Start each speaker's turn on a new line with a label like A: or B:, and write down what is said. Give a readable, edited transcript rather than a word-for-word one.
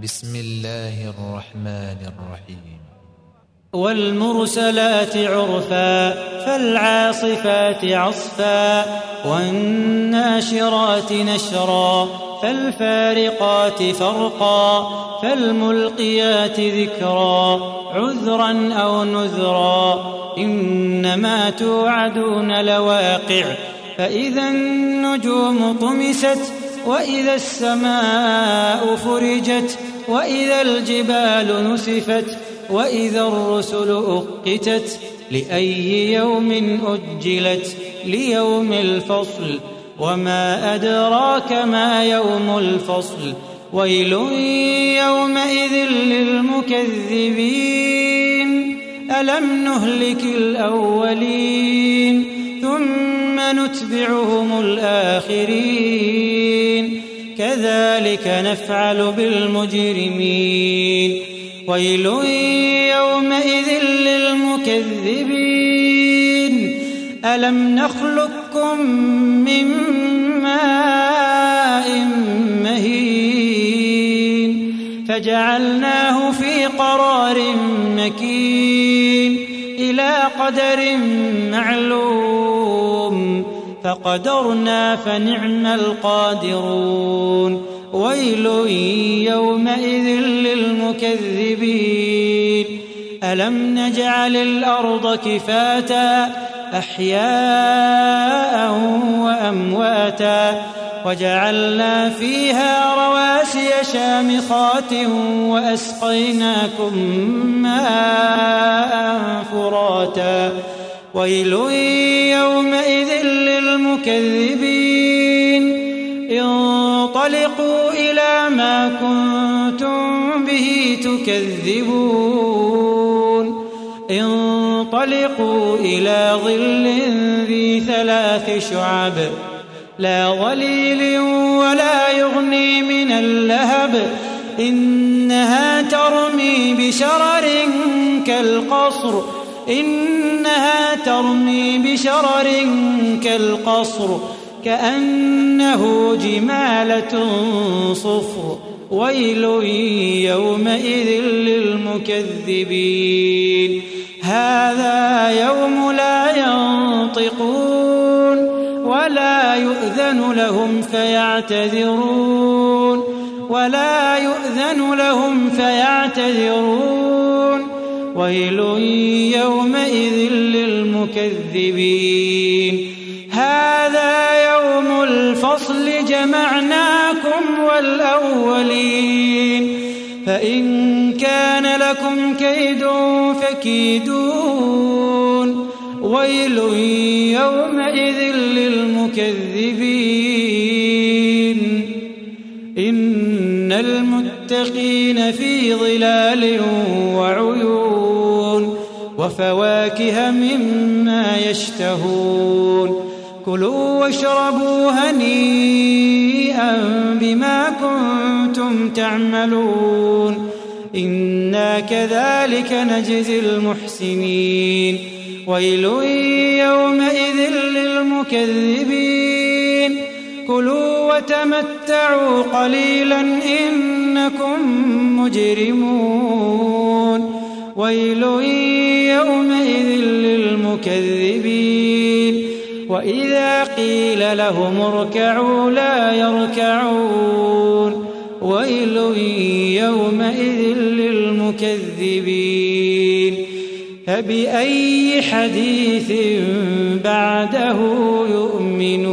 A: بسم الله الرحمن الرحيم.
B: والمرسلات عرفا فالعاصفات عصفا والناشرات نشرا فالفارقات فرقا فالملقيات ذكرا عذرا أو نذرا إنما توعدون لواقع فإذا النجوم طمست وإذا السماء فرجت وإذا الجبال نسفت وإذا الرسل أقتت لأي يوم أجلت ليوم الفصل وما أدراك ما يوم الفصل ويل يومئذ للمكذبين ألم نهلك الأولين ثم نتبعهم الآخرين كذلك نفعل بالمجرمين ويل يومئذ للمكذبين ألم نخلقكم من ماء مهين فجعلناه في قرار مكين إلى قدر معلوم فقدرنا فنعم القادرون ويل يومئذ للمكذبين ألم نجعل الأرض كفاتا أحياء وأمواتا وجعلنا فيها رواسي شامخات وأسقيناكم ماء فراتا ويل يومئذ للمكذبين انطلقوا إلى ما كنتم به تكذبون انطلقوا إلى ظل ذي 3 شعب لا ظليل ولا يغني من اللهب إنها ترمي بشرر كالقصر كأنه جمالة صفر ويل يومئذ للمكذبين هذا يوم لا ينطقون ولا يؤذن لهم فيعتذرون ويل يومئذ للمكذبين هذا يوم الفصل جمعناكم والأولين فإن كان لكم كيد فكيدون ويل يومئذ للمكذبين إن المتقين في ظلال وعيون وفواكه مما يشتهون كلوا واشربوا هنيئا بما كنتم تعملون إنا كذلك نجزي المحسنين ويل يومئذ للمكذبين كلوا وتمتعوا قليلا إنكم مجرمون ويل يومئذ للمكذبين وإذا قيل لهم اركعوا لا يركعون ويل يومئذ للمكذبين فبأي حديث بعده يؤمنون